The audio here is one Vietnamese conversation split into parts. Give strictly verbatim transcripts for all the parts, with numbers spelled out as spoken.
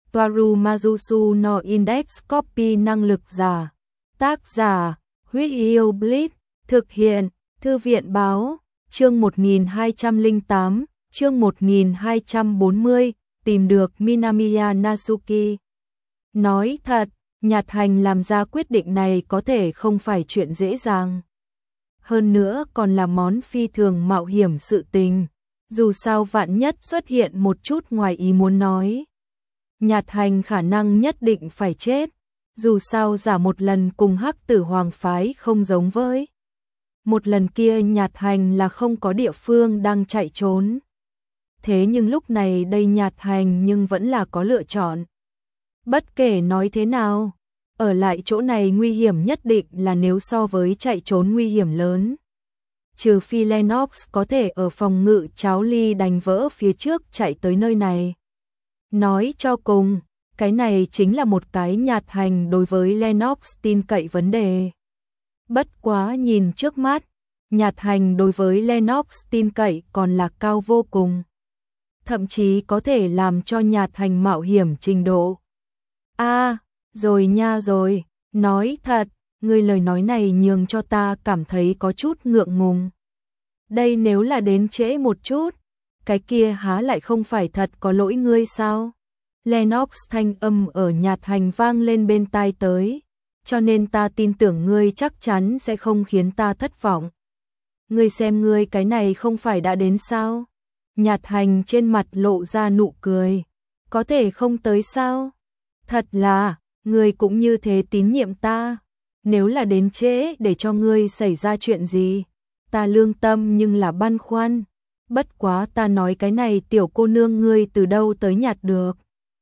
Toaru Majusu no Index Copy năng lực giả. Tác giả, Huyết Yêu Blitz, thực hiện, Thư viện Báo, chương một nghìn hai trăm lẻ tám, chương một nghìn hai trăm bốn mươi, tìm được Minamiya Natsuki. Nói thật, Nhạt Hành làm ra quyết định này có thể không phải chuyện dễ dàng. Hơn nữa còn là món phi thường mạo hiểm sự tình, dù sao vạn nhất xuất hiện một chút ngoài ý muốn nói. Nhạt Hành khả năng nhất định phải chết, dù sao giả một lần cùng Hắc Tử Hoàng phái không giống với. Một lần kia Nhạt Hành là không có địa phương đang chạy trốn. Thế nhưng lúc này đây Nhạt Hành nhưng vẫn là có lựa chọn. Bất kể nói thế nào, ở lại chỗ này nguy hiểm nhất định là nếu so với chạy trốn nguy hiểm lớn. Trừ phi Lennox có thể ở phòng ngự cháo ly đánh vỡ phía trước chạy tới nơi này. Nói cho cùng, cái này chính là một cái Nhạt Hành đối với Lennox tin cậy vấn đề. Bất quá nhìn trước mắt, Nhạt Hành đối với Lennox tin cậy còn là cao vô cùng. Thậm chí có thể làm cho Nhạt Hành mạo hiểm trình độ. A, à, rồi nha rồi, nói thật, ngươi lời nói này nhường cho ta cảm thấy có chút ngượng ngùng. Đây nếu là đến trễ một chút, cái kia há lại không phải thật có lỗi ngươi sao? Lennox thanh âm ở Nhạt Hành vang lên bên tai tới, cho nên ta tin tưởng ngươi chắc chắn sẽ không khiến ta thất vọng. Ngươi xem ngươi cái này không phải đã đến sao? Nhạt Hành trên mặt lộ ra nụ cười, có thể không tới sao? Thật là, ngươi cũng như thế tín nhiệm ta, nếu là đến trễ để cho ngươi xảy ra chuyện gì, ta lương tâm nhưng là băn khoăn, bất quá ta nói cái này tiểu cô nương ngươi từ đâu tới nhặt được.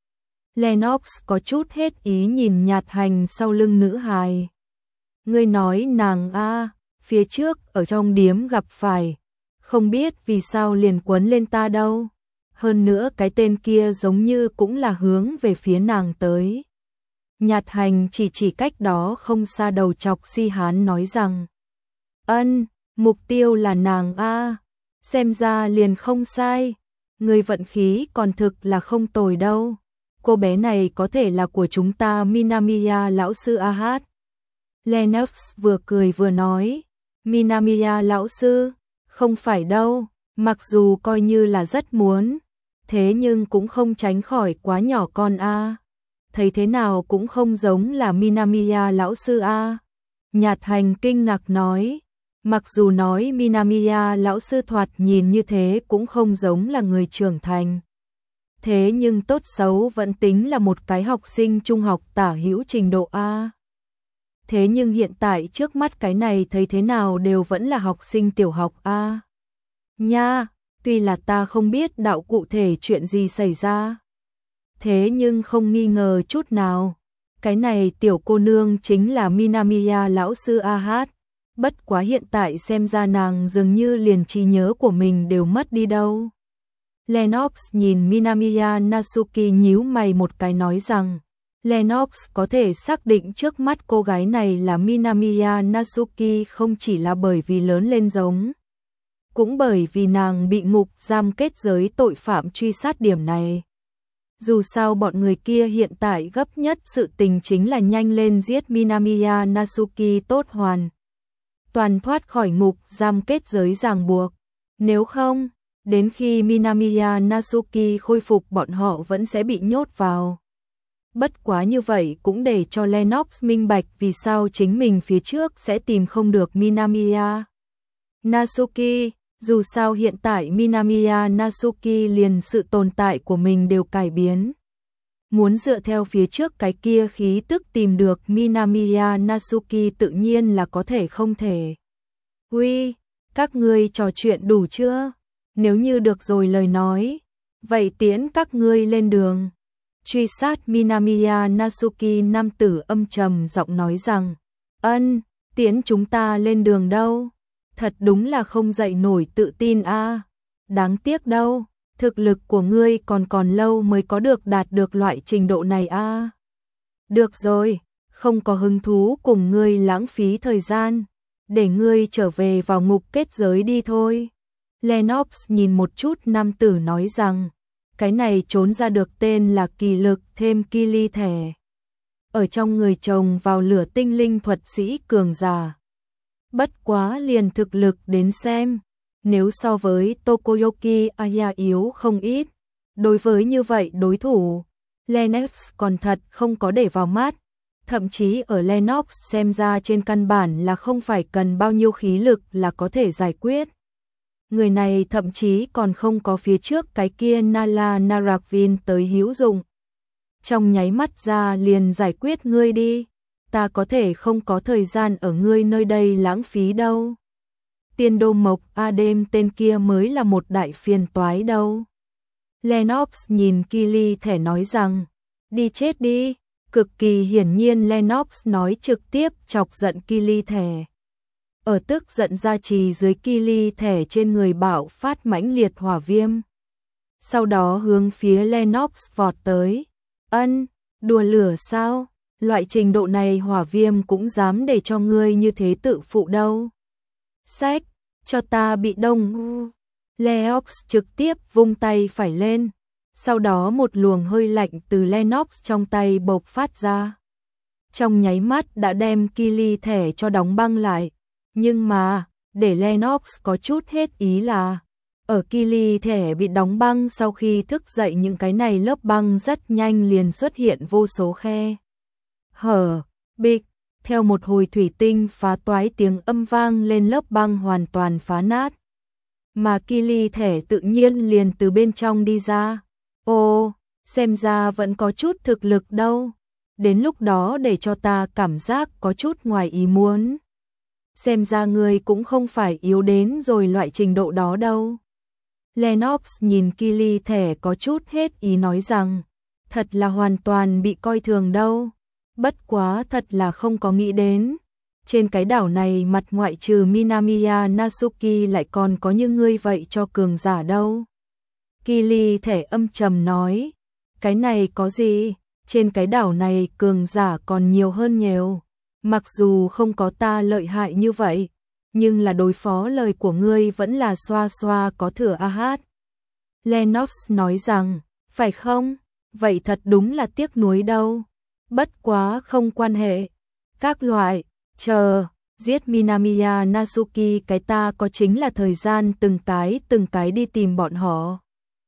Lennox có chút hết ý nhìn Nhạt Hành sau lưng nữ hài. Ngươi nói nàng a, phía trước ở trong điếm gặp phải, không biết vì sao liền quấn lên ta đâu. Hơn nữa cái tên kia giống như cũng là hướng về phía nàng tới. Nhạt Hành chỉ chỉ cách đó không xa đầu chọc si hán nói rằng, ân, mục tiêu là nàng a, xem ra liền không sai, người vận khí còn thực là không tồi đâu. Cô bé này có thể là của chúng ta Minamiya lão sư a hát. Lennox vừa cười vừa nói, Minamiya lão sư, không phải đâu, mặc dù coi như là rất muốn, thế nhưng cũng không tránh khỏi quá nhỏ con a. Thấy thế nào cũng không giống là Minamiya lão sư a. Nhạt Hành kinh ngạc nói, mặc dù nói Minamiya lão sư thoạt nhìn như thế cũng không giống là người trưởng thành. Thế nhưng tốt xấu vẫn tính là một cái học sinh trung học tả hữu trình độ A. Thế nhưng hiện tại trước mắt cái này thấy thế nào đều vẫn là học sinh tiểu học A. Nha, tuy là ta không biết đạo cụ thể chuyện gì xảy ra. Thế nhưng không nghi ngờ chút nào. Cái này tiểu cô nương chính là Minamiya lão sư a hát. Bất quá hiện tại xem ra nàng dường như liền trí nhớ của mình đều mất đi đâu. Lennox nhìn Minamiya Natsuki nhíu mày một cái nói rằng, Lennox có thể xác định trước mắt cô gái này là Minamiya Natsuki không chỉ là bởi vì lớn lên giống, cũng bởi vì nàng bị ngục giam kết giới tội phạm truy sát điểm này. Dù sao bọn người kia hiện tại gấp nhất sự tình chính là nhanh lên giết Minamiya Natsuki tốt hoàn toàn thoát khỏi ngục giam kết giới ràng buộc. Nếu không, đến khi Minamiya Natsuki khôi phục bọn họ vẫn sẽ bị nhốt vào. Bất quá như vậy cũng để cho Lennox minh bạch vì sao chính mình phía trước sẽ tìm không được Minamiya Natsuki. Dù sao hiện tại Minamiya Natsuki liền sự tồn tại của mình đều cải biến. Muốn dựa theo phía trước cái kia khí tức tìm được Minamiya Natsuki tự nhiên là có thể không thể. Uy, các ngươi trò chuyện đủ chưa? Nếu như được rồi lời nói, vậy tiễn các ngươi lên đường. Truy sát Minamiya Natsuki nam tử âm trầm giọng nói rằng, ân, tiễn chúng ta lên đường đâu? Thật đúng là không dậy nổi tự tin a. À. Đáng tiếc đâu, thực lực của ngươi còn còn lâu mới có được đạt được loại trình độ này a. À. Được rồi, không có hứng thú cùng ngươi lãng phí thời gian, để ngươi trở về vào ngục kết giới đi thôi. Lennox nhìn một chút nam tử nói rằng, cái này trốn ra được tên là kỳ lực thêm kỳ ly thẻ. Ở trong người chồng vào lửa tinh linh thuật sĩ cường giả. Bất quá liền thực lực đến xem, nếu so với Tokoyoki Aya yếu không ít, đối với như vậy đối thủ, Lennox còn thật không có để vào mắt, thậm chí ở Lennox xem ra trên căn bản là không phải cần bao nhiêu khí lực là có thể giải quyết. Người này thậm chí còn không có phía trước cái kia Nala Narakvin tới hữu dụng. Trong nháy mắt ra liền giải quyết ngươi đi, ta có thể không có thời gian ở ngươi nơi đây lãng phí đâu. Tiên đô mộc A đêm tên kia mới là một đại phiền toái đâu. Lennox nhìn Kili thẻ nói rằng, đi chết đi, cực kỳ hiển nhiên Lennox nói trực tiếp chọc giận Kili thẻ. Ở tức giận ra trì dưới Kili thẻ trên người bạo phát mãnh liệt hỏa viêm. Sau đó hướng phía Lennox vọt tới. Ân, đùa lửa sao? Loại trình độ này hỏa viêm cũng dám để cho ngươi như thế tự phụ đâu. Sách, cho ta bị đông. Lennox trực tiếp vung tay phải lên. Sau đó một luồng hơi lạnh từ Lennox trong tay bộc phát ra. Trong nháy mắt đã đem Kili thẻ cho đóng băng lại. Nhưng mà, để Lennox có chút hết ý là, ở Kili thẻ bị đóng băng sau khi thức dậy những cái này lớp băng rất nhanh liền xuất hiện vô số khe. Hở, bịch, theo một hồi thủy tinh phá toái tiếng âm vang lên lớp băng hoàn toàn phá nát. Mà Kili thẻ tự nhiên liền từ bên trong đi ra. Ồ, xem ra vẫn có chút thực lực đâu. Đến lúc đó để cho ta cảm giác có chút ngoài ý muốn. Xem ra ngươi cũng không phải yếu đến rồi loại trình độ đó đâu. Lennox nhìn Kili thẻ có chút hết ý nói rằng, thật là hoàn toàn bị coi thường đâu. Bất quá thật là không có nghĩ đến. Trên cái đảo này mặt ngoại trừ Minamiya Natsuki lại còn có như ngươi vậy cho cường giả đâu. Kili thẻ âm trầm nói, cái này có gì, trên cái đảo này cường giả còn nhiều hơn nhiều. Mặc dù không có ta lợi hại như vậy, nhưng là đối phó lời của ngươi vẫn là xoa xoa có thừa a hát. Lennox nói rằng, phải không? Vậy thật đúng là tiếc nuối đâu. Bất quá không quan hệ. Các loại, chờ, giết Minamiya Natsuki cái ta có chính là thời gian từng cái từng cái đi tìm bọn họ.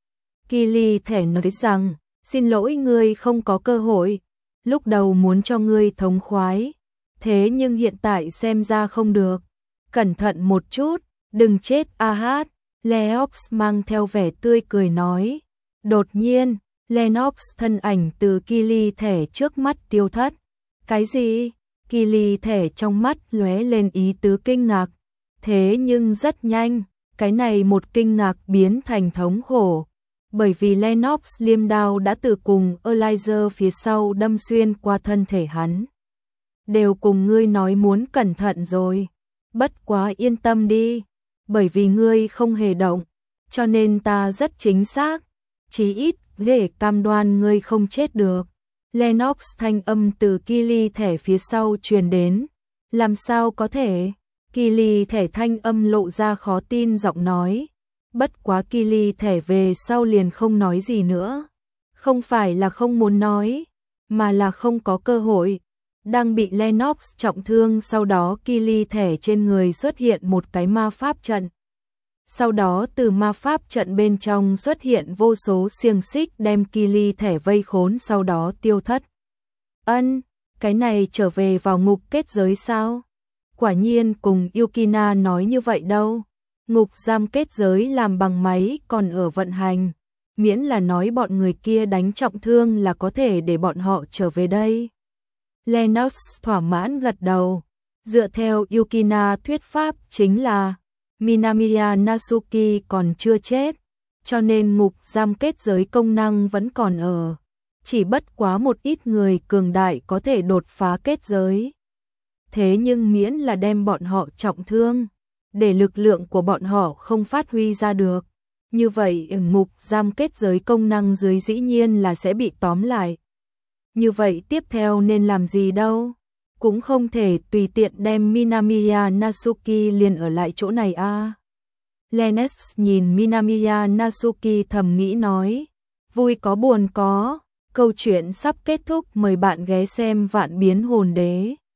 Kili thẻ nói rằng, xin lỗi ngươi không có cơ hội. Lúc đầu muốn cho ngươi thống khoái. Thế nhưng hiện tại xem ra không được. Cẩn thận một chút, đừng chết a hát. Lennox mang theo vẻ tươi cười nói. Đột nhiên, Lennox thân ảnh từ Kili thẻ trước mắt tiêu thất. Cái gì? Kili thẻ trong mắt lóe lên ý tứ kinh ngạc. Thế nhưng rất nhanh, cái này một kinh ngạc biến thành thống khổ. Bởi vì Lennox liêm đao đã từ cùng Elijah phía sau đâm xuyên qua thân thể hắn. Đều cùng ngươi nói muốn cẩn thận rồi. Bất quá yên tâm đi. Bởi vì ngươi không hề động. Cho nên ta rất chính xác. Chí ít để cam đoan ngươi không chết được. Lennox thanh âm từ Kili thẻ phía sau truyền đến. Làm sao có thể? Kili thẻ thanh âm lộ ra khó tin giọng nói. Bất quá Kili thẻ về sau liền không nói gì nữa. Không phải là không muốn nói, mà là không có cơ hội. Đang bị Lennox trọng thương, sau đó Kili thẻ trên người xuất hiện một cái ma pháp trận. Sau đó từ ma pháp trận bên trong xuất hiện vô số xiềng xích đem Kili thẻ vây khốn, sau đó tiêu thất. Ân, cái này trở về vào ngục kết giới sao? Quả nhiên cùng Yukina nói như vậy đâu. Ngục giam kết giới làm bằng máy còn ở vận hành. Miễn là nói bọn người kia đánh trọng thương là có thể để bọn họ trở về đây. Lennox thỏa mãn gật đầu. Dựa theo Yukina thuyết pháp chính là Minamiya Natsuki còn chưa chết, cho nên ngục giam kết giới công năng vẫn còn ở. Chỉ bất quá một ít người cường đại có thể đột phá kết giới. Thế nhưng miễn là đem bọn họ trọng thương, để lực lượng của bọn họ không phát huy ra được. Như vậy ngục giam kết giới công năng dưới dĩ nhiên là sẽ bị tóm lại. Như vậy tiếp theo nên làm gì đâu? Cũng không thể tùy tiện đem Minamiya Natsuki liền ở lại chỗ này a. À. Lennox nhìn Minamiya Natsuki thầm nghĩ nói. vui có buồn có, câu chuyện sắp kết thúc, mời bạn ghé xem Vạn Biến Hồn Đế.